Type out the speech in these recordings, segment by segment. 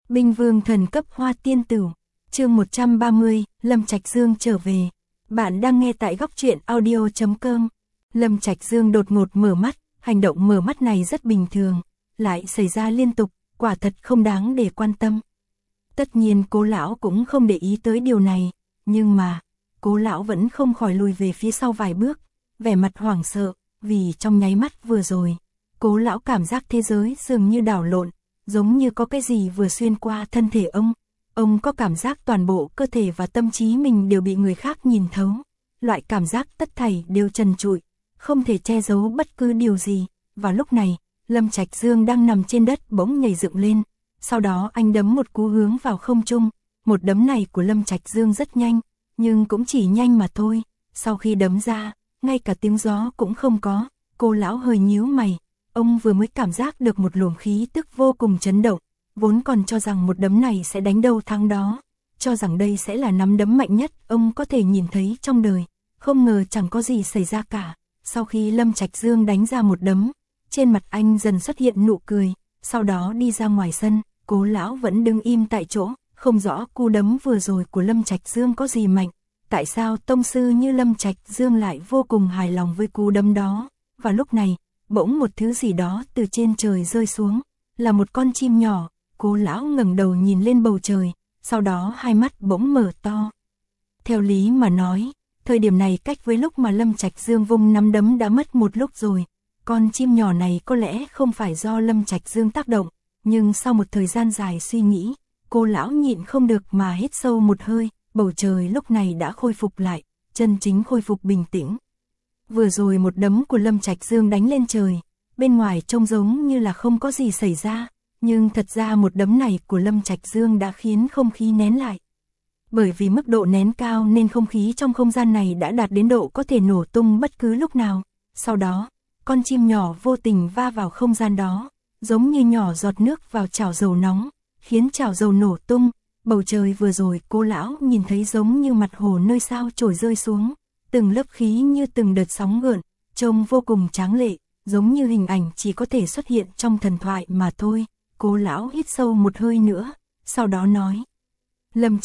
Binh vương thần cấp hoa tiên tử, chương 130, Lâm Trạch Dương trở về. Bạn đang nghe tại góc truyện audio.com. Lâm Trạch Dương đột ngột mở mắt, hành động mở mắt này rất bình thường, lại xảy ra liên tục, quả thật không đáng để quan tâm. Tất nhiên Cố lão cũng không để ý tới điều này, nhưng mà, Cố lão vẫn không khỏi lùi về phía sau vài bước, vẻ mặt hoảng sợ, vì trong nháy mắt vừa rồi, Cố lão cảm giác thế giới dường như đảo lộn, giống như có cái gì vừa xuyên qua thân thể ông có cảm giác toàn bộ cơ thể và tâm trí mình đều bị người khác nhìn thấu, loại cảm giác tất thảy đều trần trụi, không thể che giấu bất cứ điều gì. Vào lúc này, Lâm Trạch Dương đang nằm trên đất bỗng nhảy dựng lên, sau đó anh đấm một cú hướng vào không trung, một đấm này của Lâm Trạch Dương rất nhanh, nhưng cũng chỉ nhanh mà thôi, sau khi đấm ra, ngay cả tiếng gió cũng không có. Cô lão hơi nhíu mày, ông vừa mới cảm giác được một luồng khí tức vô cùng chấn động, vốn còn cho rằng một đấm này sẽ đánh đâu thắng đó, cho rằng đây sẽ là nắm đấm mạnh nhất ông có thể nhìn thấy trong đời, không ngờ chẳng có gì xảy ra cả. Sau khi Lâm Trạch Dương đánh ra một đấm, trên mặt anh dần xuất hiện nụ cười, sau đó đi ra ngoài sân. Cố lão vẫn đứng im tại chỗ, không rõ cú đấm vừa rồi của Lâm Trạch Dương có gì mạnh, tại sao tông sư như Lâm Trạch Dương lại vô cùng hài lòng với cú đấm đó. Và lúc này, bỗng một thứ gì đó từ trên trời rơi xuống, là một con chim nhỏ. Cố lão ngẩng đầu nhìn lên bầu trời, sau đó hai mắt bỗng mở to. Theo lý mà nói, thời điểm này cách với lúc mà Lâm Trạch Dương vung nắm đấm đã mất một lúc rồi, con chim nhỏ này có lẽ không phải do Lâm Trạch Dương tác động, nhưng sau một thời gian dài suy nghĩ, cô lão nhịn không được mà hít sâu một hơi, bầu trời lúc này đã khôi phục lại, chân chính khôi phục bình tĩnh. Vừa rồi một đấm của Lâm Trạch Dương đánh lên trời, bên ngoài trông giống như là không có gì xảy ra, nhưng thật ra một đấm này của Lâm Trạch Dương đã khiến không khí nén lại. Bởi vì mức độ nén cao nên không khí trong không gian này đã đạt đến độ có thể nổ tung bất cứ lúc nào. Sau đó, con chim nhỏ vô tình va vào không gian đó, giống như nhỏ giọt nước vào chảo dầu nóng, khiến chảo dầu nổ tung. Bầu trời vừa rồi cô lão nhìn thấy giống như mặt hồ nơi sao chổi rơi xuống, từng lớp khí như từng đợt sóng gợn, trông vô cùng tráng lệ, giống như hình ảnh chỉ có thể xuất hiện trong thần thoại mà thôi. Cố lão hít sâu một hơi nữa, sau đó nói: Lâm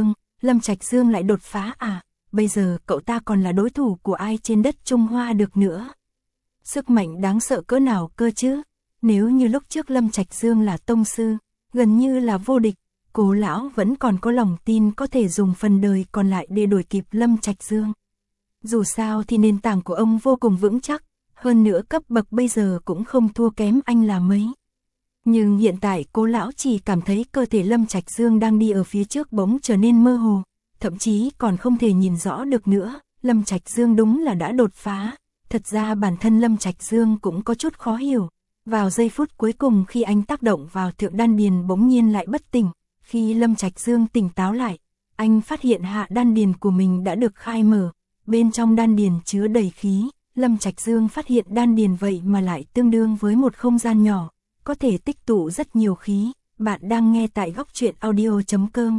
Trạch Dương lại đột phá à? Bây giờ cậu ta còn là đối thủ của ai trên đất Trung Hoa được nữa? Sức mạnh đáng sợ cỡ nào cơ chứ? Nếu như lúc trước Lâm Trạch Dương là tông sư, gần như là vô địch, Cố lão vẫn còn có lòng tin có thể dùng phần đời còn lại để đuổi kịp Lâm Trạch Dương. Dù sao thì nền tảng của ông vô cùng vững chắc, hơn nữa cấp bậc bây giờ cũng không thua kém anh là mấy. Nhưng hiện tại Cố lão chỉ cảm thấy cơ thể Lâm Trạch Dương đang đi ở phía trước bỗng trở nên mơ hồ, thậm chí còn không thể nhìn rõ được nữa. Lâm Trạch Dương đúng là đã đột phá. Thật ra bản thân Lâm Trạch Dương cũng có chút khó hiểu. Vào giây phút cuối cùng khi anh tác động vào thượng đan điền bỗng nhiên lại bất tỉnh. Khi Lâm Trạch Dương tỉnh táo lại, anh phát hiện hạ đan điền của mình đã được khai mở. Bên trong đan điền chứa đầy khí. Lâm Trạch Dương phát hiện đan điền vậy mà lại tương đương với một không gian nhỏ, có thể tích tụ rất nhiều khí. Bạn đang nghe tại góc truyện audio.com.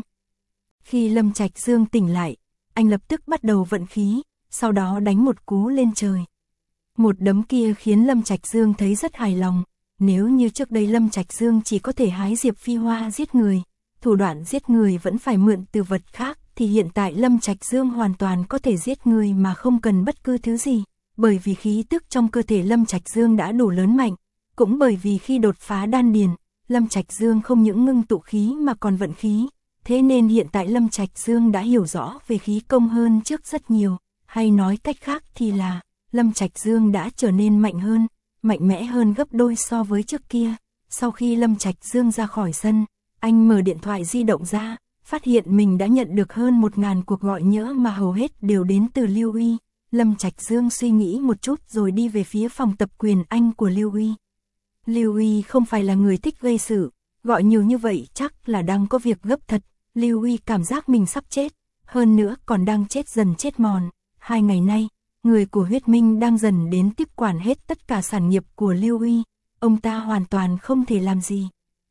Khi Lâm Trạch Dương tỉnh lại, anh lập tức bắt đầu vận khí, sau đó đánh một cú lên trời. Một đấm kia khiến Lâm Trạch Dương thấy rất hài lòng. Nếu như trước đây Lâm Trạch Dương chỉ có thể hái diệp phi hoa giết người, thủ đoạn giết người vẫn phải mượn từ vật khác, thì hiện tại Lâm Trạch Dương hoàn toàn có thể giết người mà không cần bất cứ thứ gì. Bởi vì khí tức trong cơ thể Lâm Trạch Dương đã đủ lớn mạnh, cũng bởi vì khi đột phá đan điền, Lâm Trạch Dương không những ngưng tụ khí mà còn vận khí. Thế nên hiện tại Lâm Trạch Dương đã hiểu rõ về khí công hơn trước rất nhiều, hay nói cách khác thì là Lâm Trạch Dương đã trở nên mạnh hơn, mạnh mẽ hơn gấp đôi so với trước kia. Sau khi Lâm Trạch Dương ra khỏi sân, anh mở điện thoại di động ra, phát hiện mình đã nhận được hơn 1000 cuộc gọi nhỡ mà hầu hết đều đến từ Lưu Uy. Lâm Trạch Dương suy nghĩ một chút rồi đi về phía phòng tập quyền Anh của Lưu Uy. Lưu Uy không phải là người thích gây sự, gọi nhiều như vậy chắc là đang có việc gấp thật. Lưu Uy cảm giác mình sắp chết, hơn nữa còn đang chết dần chết mòn. 2 ngày nay, người của Huyết Minh đang dần đến tiếp quản hết tất cả sản nghiệp của Lưu Uy, ông ta hoàn toàn không thể làm gì.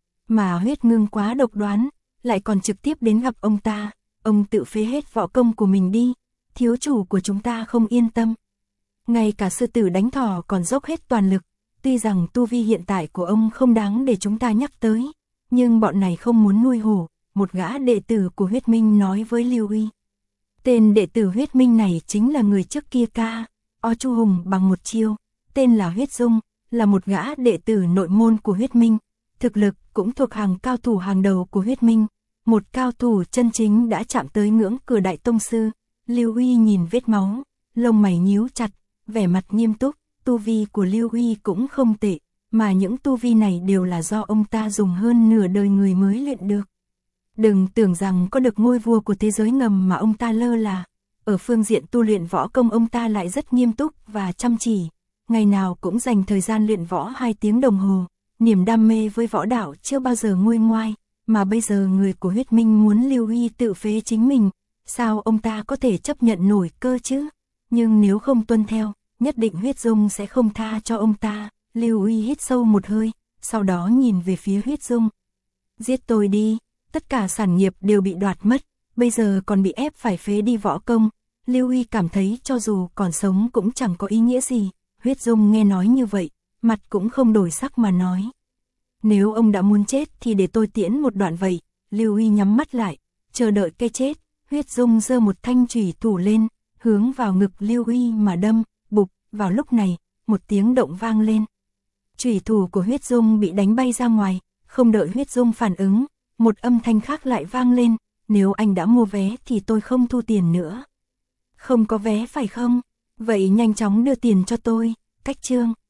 Mà Huyết Ngưng quá độc đoán, lại còn trực tiếp đến gặp ông ta, ông tự phế hết võ công của mình đi, thiếu chủ của chúng ta không yên tâm. Ngay cả sư tử đánh thỏ còn dốc hết toàn lực, tuy rằng tu vi hiện tại của ông không đáng để chúng ta nhắc tới, nhưng bọn này không muốn nuôi hổ, một gã đệ tử của huyết minh nói với Lưu Uy. Tên đệ tử huyết minh này chính là người trước kia O Chu Hùng bằng một chiêu, tên là Huyết Dung, là một gã đệ tử nội môn của huyết minh, thực lực cũng thuộc hàng cao thủ hàng đầu của huyết minh, một cao thủ chân chính đã chạm tới ngưỡng cửa đại tông sư. Lưu Uy nhìn vết máu, lông mày nhíu chặt, vẻ mặt nghiêm túc, tu vi của Lưu Uy cũng không tệ, mà những tu vi này đều là do ông ta dùng hơn nửa đời người mới luyện được. Đừng tưởng rằng có được ngôi vua của thế giới ngầm mà ông ta lơ là, ở phương diện tu luyện võ công ông ta lại rất nghiêm túc và chăm chỉ, ngày nào cũng dành thời gian luyện võ 2 tiếng đồng hồ, niềm đam mê với võ đạo chưa bao giờ nguôi ngoai, mà bây giờ người của huyết minh muốn Lưu Uy tự phế chính mình, sao ông ta có thể chấp nhận nổi cơ chứ? Nhưng nếu không tuân theo, nhất định Huyết Dung sẽ không tha cho ông ta. Lưu Uy hít sâu một hơi, sau đó nhìn về phía Huyết Dung. Giết tôi đi, tất cả sản nghiệp đều bị đoạt mất, bây giờ còn bị ép phải phế đi võ công. Lưu Uy cảm thấy cho dù còn sống cũng chẳng có ý nghĩa gì. Huyết Dung nghe nói như vậy, mặt cũng không đổi sắc mà nói. Nếu ông đã muốn chết thì để tôi tiễn một đoạn vậy. Lưu Uy nhắm mắt lại, chờ đợi cái chết. Huyết Dung giơ một thanh chủy thủ lên, hướng vào ngực Lưu Uy mà đâm, bụp. Vào lúc này, một tiếng động vang lên. Chủy thủ của Huyết Dung bị đánh bay ra ngoài, không đợi Huyết Dung phản ứng, một âm thanh khác lại vang lên, nếu anh đã mua vé thì tôi không thu tiền nữa. Không có vé phải không? Vậy nhanh chóng đưa tiền cho tôi. Cách chương